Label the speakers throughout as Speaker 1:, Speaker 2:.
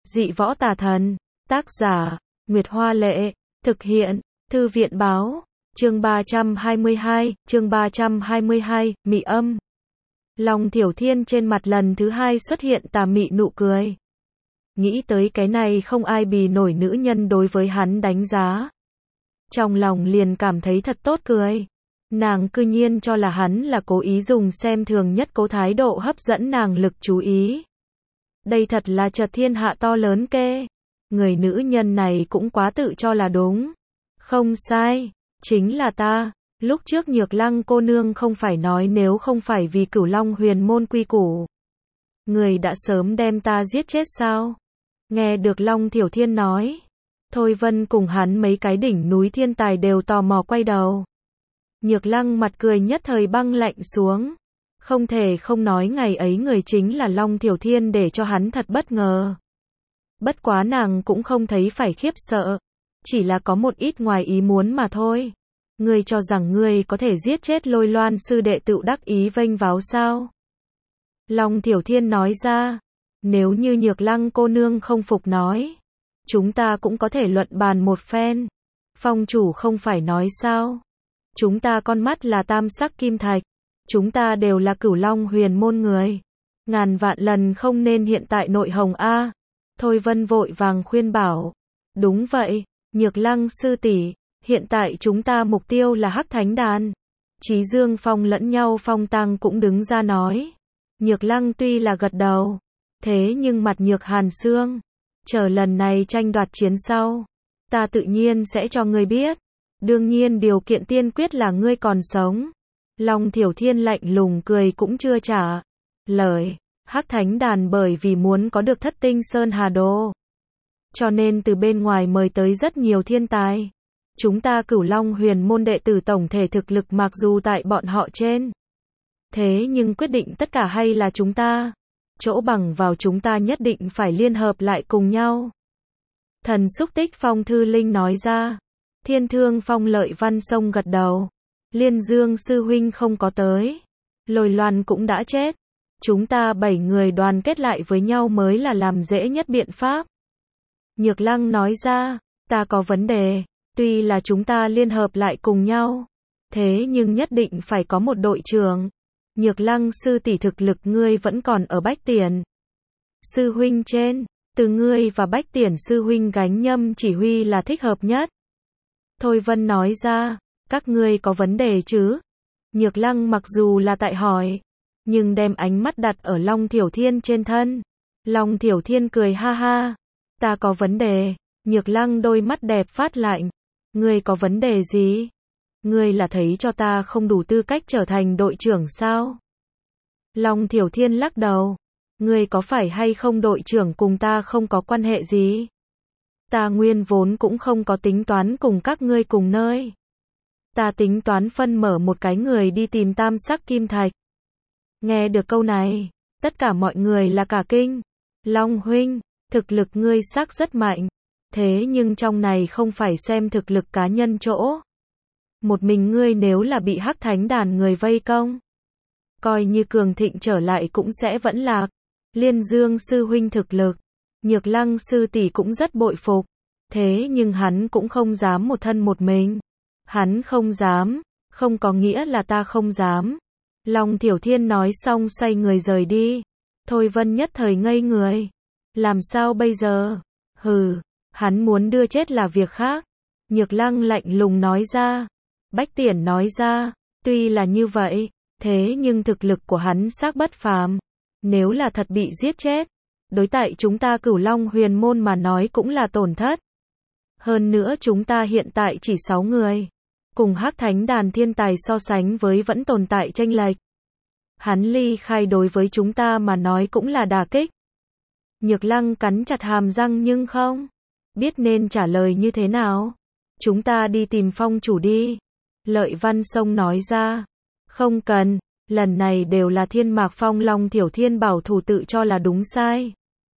Speaker 1: Dị võ tà thần. Tác giả, Nguyệt Hoa Lệ. Thực hiện, Thư viện Báo. Chương 322, mị âm. Long Thiểu Thiên trên mặt lần thứ hai xuất hiện tà mị nụ cười. Nghĩ tới cái này không ai bì nổi nữ nhân đối với hắn đánh giá. Trong lòng liền cảm thấy thật tốt cười. Nàng cư nhiên cho là hắn là cố ý dùng xem thường nhất cố thái độ hấp dẫn nàng lực chú ý. Đây thật là chợt thiên hạ to lớn kê. Người nữ nhân này cũng quá tự cho là đúng. Không sai, chính là ta. Lúc trước Nhược Lăng cô nương không phải nói nếu không phải vì Cửu Long huyền môn quy củ, người đã sớm đem ta giết chết sao? Nghe được Long Thiểu Thiên nói, Thôi Vân cùng hắn mấy cái đỉnh núi thiên tài đều tò mò quay đầu. Nhược Lăng mặt cười nhất thời băng lạnh xuống. Không thể không nói ngày ấy người chính là Long Thiểu Thiên để cho hắn thật bất ngờ. Bất quá nàng cũng không thấy phải khiếp sợ. Chỉ là có một ít ngoài ý muốn mà thôi. Ngươi cho rằng ngươi có thể giết chết Lôi Loan sư đệ tự đắc ý vênh váo sao? Long Thiểu Thiên nói ra. Nếu như Nhược Lăng cô nương không phục nói, chúng ta cũng có thể luận bàn một phen. Phong chủ không phải nói sao? Chúng ta con mắt là tam sắc kim thạch. Chúng ta đều là Cửu Long huyền môn người. Ngàn vạn lần không nên hiện tại nội hồng a. Thôi Vân vội vàng khuyên bảo. Đúng vậy, Nhược Lăng sư tỷ, hiện tại chúng ta mục tiêu là Hắc Thánh Đàn. Chí Dương Phong lẫn nhau Phong Tăng cũng đứng ra nói. Nhược Lăng tuy là gật đầu, thế nhưng mặt nhược hàn xương. Chờ lần này tranh đoạt chiến sau, ta tự nhiên sẽ cho ngươi biết. Đương nhiên điều kiện tiên quyết là ngươi còn sống. Long Thiểu Thiên lạnh lùng cười cũng chưa trả lời. Hắc Thánh Đàn bởi vì muốn có được Thất Tinh Sơn Hà Đồ, cho nên từ bên ngoài mời tới rất nhiều thiên tài. Chúng ta Cửu Long huyền môn đệ tử tổng thể thực lực mặc dù tại bọn họ trên, thế nhưng quyết định tất cả hay là chúng ta. Chỗ bằng vào chúng ta nhất định phải liên hợp lại cùng nhau. Thần Xúc Tích Phong Thư Linh nói ra. Thiên Thương Phong Lợi Văn Sông gật đầu. Liên Dương sư huynh không có tới. Lôi Loan cũng đã chết. Chúng ta 7 người đoàn kết lại với nhau mới là làm dễ nhất biện pháp. Nhược Lăng nói ra, ta có vấn đề. Tuy là chúng ta liên hợp lại cùng nhau, thế nhưng nhất định phải có một đội trưởng. Nhược Lăng sư tỷ thực lực ngươi vẫn còn ở Bách Tiền sư huynh trên, từ ngươi và Bách Tiền sư huynh gánh nhâm chỉ huy là thích hợp nhất. Thôi Vân nói ra, các ngươi có vấn đề chứ? Nhược Lăng mặc dù là tại hỏi, nhưng đem ánh mắt đặt ở Long Thiểu Thiên trên thân. Long Thiểu Thiên cười ha ha, ta có vấn đề. Nhược Lăng đôi mắt đẹp phát lạnh, ngươi có vấn đề gì? Ngươi là thấy cho ta không đủ tư cách trở thành đội trưởng sao? Long Thiểu Thiên lắc đầu, ngươi có phải hay không đội trưởng cùng ta không có quan hệ gì. Ta nguyên vốn cũng không có tính toán cùng các ngươi cùng nơi. Ta tính toán phân mở một cái người đi tìm tam sắc kim thạch. Nghe được câu này, tất cả mọi người là cả kinh. Long huynh, thực lực ngươi xác rất mạnh. Thế nhưng trong này không phải xem thực lực cá nhân chỗ. Một mình ngươi nếu là bị Hắc Thánh Đàn người vây công, coi như cường thịnh trở lại cũng sẽ vẫn lạc. Liên Dương sư huynh thực lực, Nhược Lăng sư tỷ cũng rất bội phục. Thế nhưng hắn cũng không dám một thân một mình. Hắn không dám, không có nghĩa là ta không dám. Long Thiểu Thiên nói xong xoay người rời đi. Thôi Vân nhất thời ngây người. Làm sao bây giờ? Hừ, hắn muốn đưa chết là việc khác. Nhược Lăng lạnh lùng nói ra. Bách Tiền nói ra, tuy là như vậy, thế nhưng thực lực của hắn xác bất phàm. Nếu là thật bị giết chết, đối tại chúng ta Cửu Long huyền môn mà nói cũng là tổn thất. Hơn nữa chúng ta hiện tại chỉ 6 người. Cùng Hắc Thánh Đàn thiên tài so sánh với vẫn tồn tại chênh lệch. Hắn ly khai đối với chúng ta mà nói cũng là đả kích. Nhược Lăng cắn chặt hàm răng nhưng không biết nên trả lời như thế nào. Chúng ta đi tìm phong chủ đi. Lợi Văn Sông nói ra. Không cần, lần này đều là Thiên Mạc Phong Long Thiểu Thiên bảo thủ tự cho là đúng sai.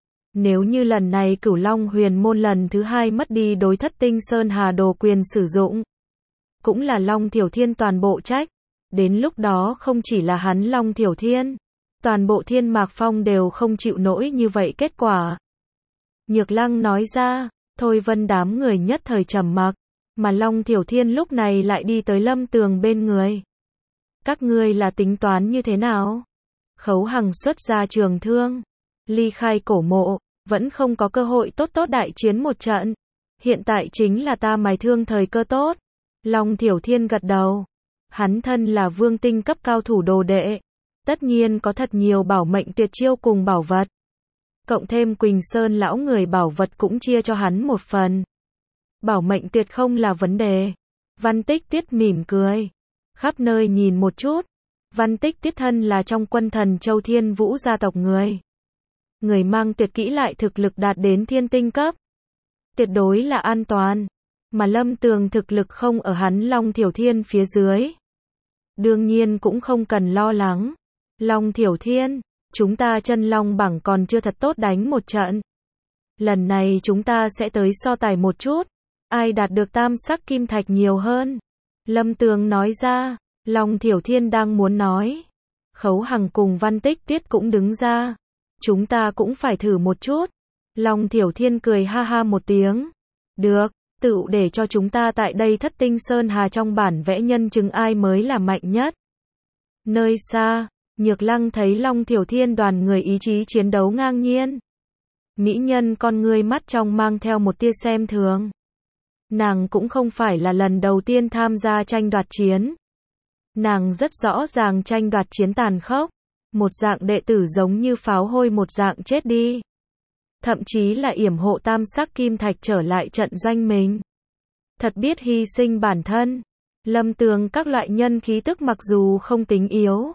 Speaker 1: Nếu như lần này Cửu Long huyền môn lần thứ 2 mất đi đối Thất Tinh Sơn Hà Đồ quyền sử dụng, cũng là Long Thiểu Thiên toàn bộ trách. Đến lúc đó không chỉ là hắn Long Thiểu Thiên, toàn bộ Thiên Mạc Phong đều không chịu nổi như vậy kết quả. Nhược Lăng nói ra. Thôi Vân đám người nhất thời trầm mặc, mà Long Thiểu Thiên lúc này lại đi tới Lâm Tường bên người. Các ngươi là tính toán như thế nào? Khấu Hằng xuất ra trường thương, ly khai cổ mộ, vẫn không có cơ hội tốt tốt đại chiến một trận. Hiện tại chính là ta mài thương thời cơ tốt. Long Thiểu Thiên gật đầu. Hắn thân là vương tinh cấp cao thủ đồ đệ, tất nhiên có thật nhiều bảo mệnh tuyệt chiêu cùng bảo vật. Cộng thêm Quỳnh Sơn lão người bảo vật cũng chia cho hắn một phần. Bảo mệnh tuyệt không là vấn đề. Văn Tích Tuyết mỉm cười, khắp nơi nhìn một chút. Văn Tích Tuyết thân là trong quân thần Châu Thiên Vũ gia tộc người. Người mang tuyệt kỹ lại thực lực đạt đến thiên tinh cấp. Tuyệt đối là an toàn. Mà Lâm Tường thực lực không ở hắn Long Thiểu Thiên phía dưới. Đương nhiên cũng không cần lo lắng. Long Thiểu Thiên, chúng ta chân long bảng còn chưa thật tốt đánh một trận. Lần này chúng ta sẽ tới so tài một chút. Ai đạt được tam sắc kim thạch nhiều hơn? Lâm Tường nói ra. Long Thiểu Thiên đang muốn nói. Khấu Hằng cùng Văn Tích Tuyết cũng đứng ra. Chúng ta cũng phải thử một chút. Long Thiểu Thiên cười ha ha một tiếng. Được, tự để cho chúng ta tại đây Thất Tinh Sơn Hà trong bản vẽ nhân chứng ai mới là mạnh nhất. Nơi xa, Nhược Lăng thấy Long Thiểu Thiên đoàn người ý chí chiến đấu ngang nhiên. Mỹ nhân con ngươi mắt trong mang theo một tia xem thường. Nàng cũng không phải là lần đầu tiên tham gia tranh đoạt chiến. Nàng rất rõ ràng tranh đoạt chiến tàn khốc. Một dạng đệ tử giống như pháo hôi một dạng chết đi. Thậm chí là yểm hộ tam sắc kim thạch trở lại trận doanh mình. Thật biết hy sinh bản thân. Lâm Tường các loại nhân khí tức mặc dù không tính yếu.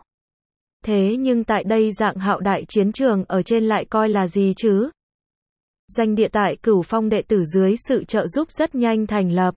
Speaker 1: Thế nhưng tại đây dạng hạo đại chiến trường ở trên lại coi là gì chứ? Doanh địa tại Cửu Phong đệ tử dưới sự trợ giúp rất nhanh thành lập.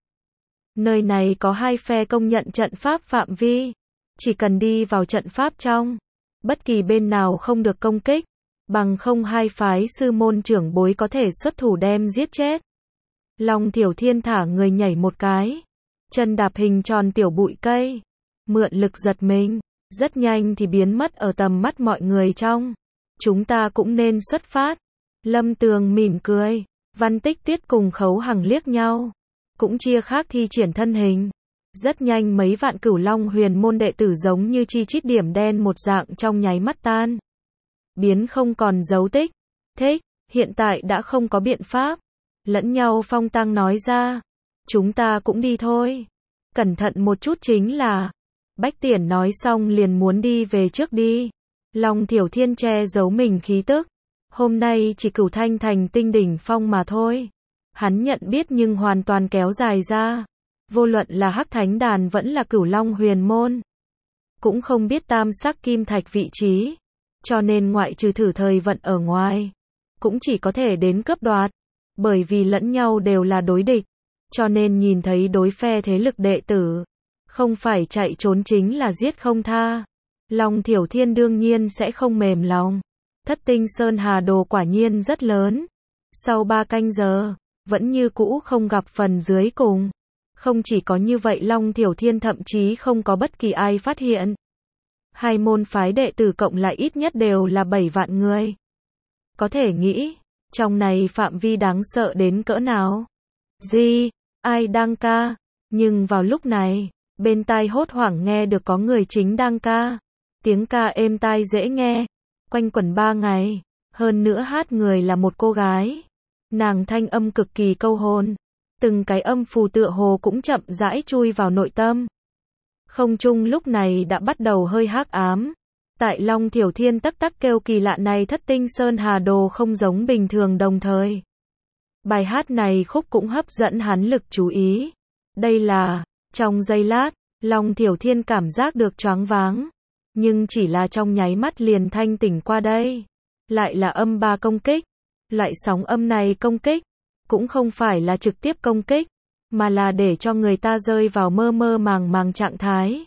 Speaker 1: Nơi này có hai phe công nhận trận pháp phạm vi. Chỉ cần đi vào trận pháp trong. Bất kỳ bên nào không được công kích. Bằng không hai phái sư môn trưởng bối có thể xuất thủ đem giết chết. Long Thiểu Thiên thả người nhảy một cái. Chân đạp hình tròn tiểu bụi cây. Mượn lực giật mình. Rất nhanh thì biến mất ở tầm mắt mọi người trong. Chúng ta cũng nên xuất phát. Lâm Tường mỉm cười. Văn Tích Tuyết cùng Khấu Hằng liếc nhau. Cũng chia khác thi triển thân hình. Rất nhanh mấy vạn Cửu Long huyền môn đệ tử giống như chi chít điểm đen một dạng trong nháy mắt tan. Biến không còn dấu tích. Thích, hiện tại đã không có biện pháp. Lẫn nhau phong tăng nói ra. Chúng ta cũng đi thôi. Cẩn thận một chút chính là. Bách Tiển nói xong liền muốn đi về trước đi. Long Thiểu Thiên che giấu mình khí tức. Hôm nay chỉ Cửu Thanh thành tinh đỉnh phong mà thôi. Hắn nhận biết nhưng hoàn toàn kéo dài ra. Vô luận là Hắc Thánh Đàn vẫn là Cửu Long huyền môn. Cũng không biết tam sắc kim thạch vị trí. Cho nên ngoại trừ thử thời vận ở ngoài. Cũng chỉ có thể đến cướp đoạt. Bởi vì lẫn nhau đều là đối địch. Cho nên nhìn thấy đối phe thế lực đệ tử. Không phải chạy trốn chính là giết không tha. Long Thiểu Thiên đương nhiên sẽ không mềm lòng. Thất Tinh Sơn Hà đồ quả nhiên rất lớn. Sau 3 canh giờ, vẫn như cũ không gặp phần dưới cùng. Không chỉ có như vậy Long Thiểu Thiên thậm chí không có bất kỳ ai phát hiện. Hai môn phái đệ tử cộng lại ít nhất đều là 7 vạn người. Có thể nghĩ, trong này phạm vi đáng sợ đến cỡ nào. Gì? Ai đang ca? Nhưng vào lúc này, bên tai hốt hoảng nghe được có người chính đang ca. Tiếng ca êm tai dễ nghe, quanh quẩn 3 ngày. Hơn nữa hát người là một cô gái. Nàng thanh âm cực kỳ câu hồn. Từng cái âm phù tựa hồ cũng chậm rãi chui vào nội tâm. Không trung lúc này đã bắt đầu hơi hắc ám. Tại Long Thiểu Thiên tắc tắc kêu kỳ lạ này Thất Tinh Sơn Hà đồ không giống bình thường đồng thời. Bài hát này khúc cũng hấp dẫn hắn lực chú ý. Đây là, trong giây lát, Long Thiểu Thiên cảm giác được choáng váng. Nhưng chỉ là trong nháy mắt liền thanh tỉnh qua đây. Lại là âm 3 công kích. Loại sóng âm này công kích. Cũng không phải là trực tiếp công kích. Mà là để cho người ta rơi vào mơ mơ màng màng trạng thái.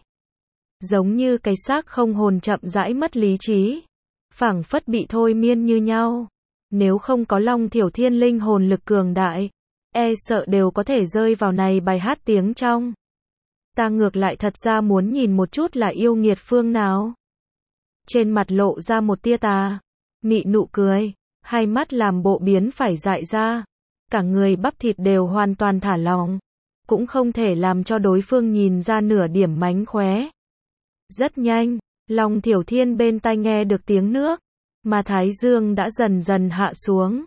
Speaker 1: Giống như cái xác không hồn chậm rãi mất lý trí. Phảng phất bị thôi miên như nhau. Nếu không có Long Thiểu Thiên linh hồn lực cường đại. E sợ đều có thể rơi vào này bài hát tiếng trong. Ta ngược lại thật ra muốn nhìn một chút là yêu nghiệt phương nào. Trên mặt lộ ra một tia tà mị nụ cười. hai mắt làm bộ biến phải dại ra, cả người bắp thịt đều hoàn toàn thả lỏng, cũng không thể làm cho đối phương nhìn ra nửa điểm mánh khóe. Rất nhanh, Long Thiểu Thiên bên tai nghe được tiếng nước, mà thái dương đã dần dần hạ xuống.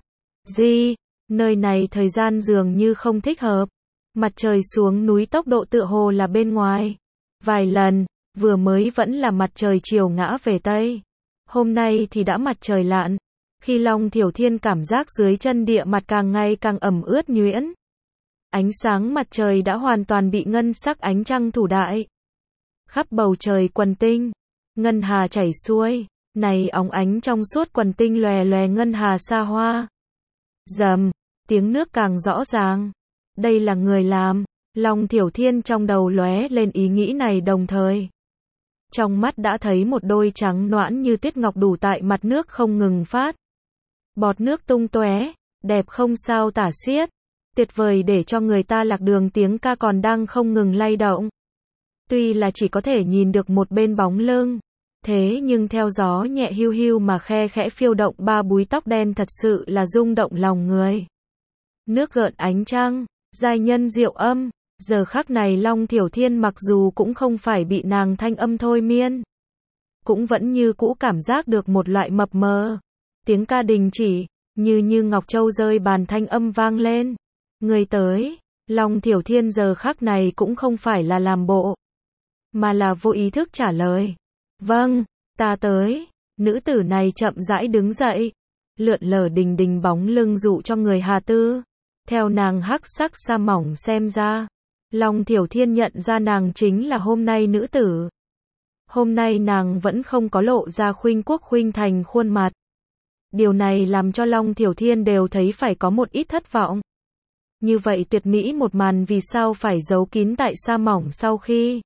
Speaker 1: Nơi này thời gian dường như không thích hợp. Mặt trời xuống núi tốc độ tựa hồ là bên ngoài. Vài lần, vừa mới vẫn là mặt trời chiều ngã về Tây. Hôm nay thì đã mặt trời lặn. Khi Long Thiểu Thiên cảm giác dưới chân địa mặt càng ngày càng ẩm ướt nhuyễn. Ánh sáng mặt trời đã hoàn toàn bị ngân sắc ánh trăng thủ đại. Khắp bầu trời quần tinh, ngân hà chảy xuôi, này óng ánh trong suốt quần tinh lòe lòe ngân hà xa hoa. Rầm, tiếng nước càng rõ ràng. Đây là người làm. Long Thiểu Thiên trong đầu lóe lên ý nghĩ này đồng thời. Trong mắt đã thấy một đôi trắng nõn như tuyết ngọc đủ tại mặt nước không ngừng phát. Bọt nước tung tóe, đẹp không sao tả xiết. Tuyệt vời để cho người ta lạc đường, tiếng ca còn đang không ngừng lay động. Tuy là chỉ có thể nhìn được một bên bóng lưng, thế nhưng theo gió nhẹ hiu hiu mà khe khẽ phiêu động ba búi tóc đen thật sự là rung động lòng người. Nước gợn ánh trăng, giai nhân diệu âm, giờ khắc này Long Thiểu Thiên mặc dù cũng không phải bị nàng thanh âm thôi miên, cũng vẫn như cũ cảm giác được một loại mập mờ. Tiếng ca đình chỉ, như ngọc châu rơi bàn thanh âm vang lên. Người tới, Long Thiểu Thiên giờ khắc này cũng không phải là làm bộ, mà là vô ý thức trả lời. Vâng, ta tới. Nữ tử này chậm rãi đứng dậy, lượn lờ đình đình bóng lưng dụ cho người hà tư. Theo nàng hắc sắc sa mỏng xem ra, Long Thiểu Thiên nhận ra nàng chính là hôm nay nữ tử. Hôm nay nàng vẫn không có lộ ra khuynh quốc khuynh thành khuôn mặt. Điều này làm cho Long Thiểu Thiên đều thấy phải có một ít thất vọng. Như vậy tuyệt mỹ một màn vì sao phải giấu kín tại sa mỏng sau khi?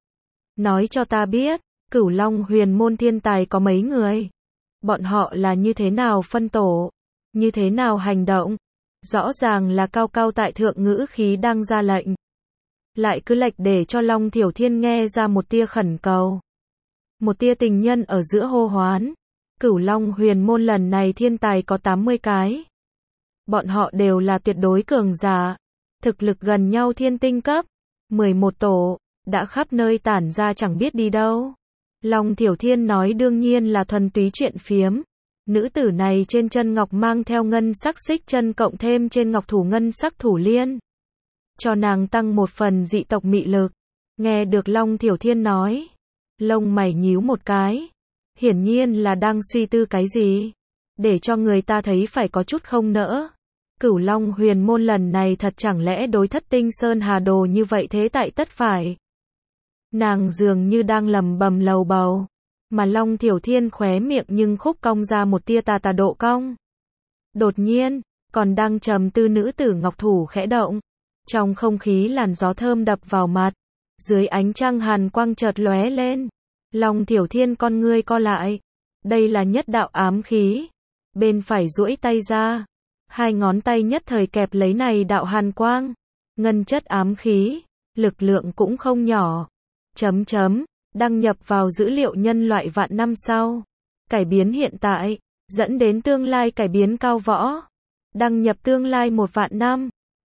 Speaker 1: Nói cho ta biết, Cửu Long Huyền môn thiên tài có mấy người? Bọn họ là như thế nào phân tổ? Như thế nào hành động? Rõ ràng là cao cao tại thượng ngữ khí đang ra lệnh. Lại cứ lệch để cho Long Thiểu Thiên nghe ra một tia khẩn cầu. Một tia tình nhân ở giữa hô hoán. Cửu Long Huyền môn lần này thiên tài có 80 cái. Bọn họ đều là tuyệt đối cường giả. Thực lực gần nhau thiên tinh cấp. 11 tổ, đã khắp nơi tản ra chẳng biết đi đâu. Long Thiểu Thiên nói đương nhiên là thuần túy chuyện phiếm. Nữ tử này trên chân ngọc mang theo ngân sắc xích chân cộng thêm trên ngọc thủ ngân sắc thủ liên. Cho nàng tăng một phần dị tộc mị lực. Nghe được Long Thiểu Thiên nói, lông mày nhíu một cái. Hiển nhiên là đang suy tư cái gì. Để cho người ta thấy phải có chút không nỡ. Cửu Long Huyền môn lần này thật chẳng lẽ đối Thất Tinh Sơn Hà Đồ như vậy thế tại tất phải. Nàng dường như đang lầm bầm lầu bầu. Mà Long Thiểu Thiên khóe miệng nhưng khúc cong ra một tia tà độ cong. Đột nhiên, còn đang trầm tư nữ tử ngọc thủ khẽ động. Trong không khí làn gió thơm đập vào mặt. Dưới ánh trăng hàn quang chợt lóe lên. Long Thiểu Thiên con ngươi co lại. Đây là nhất đạo ám khí. Bên phải duỗi tay ra. Hai ngón tay nhất thời kẹp lấy này đạo hàn quang. Ngân chất ám khí. Lực lượng cũng không nhỏ. Đăng nhập vào dữ liệu nhân loại vạn năm sau. Cải biến hiện tại. Dẫn đến tương lai cải biến cao võ. Đăng nhập tương lai 1 vạn năm.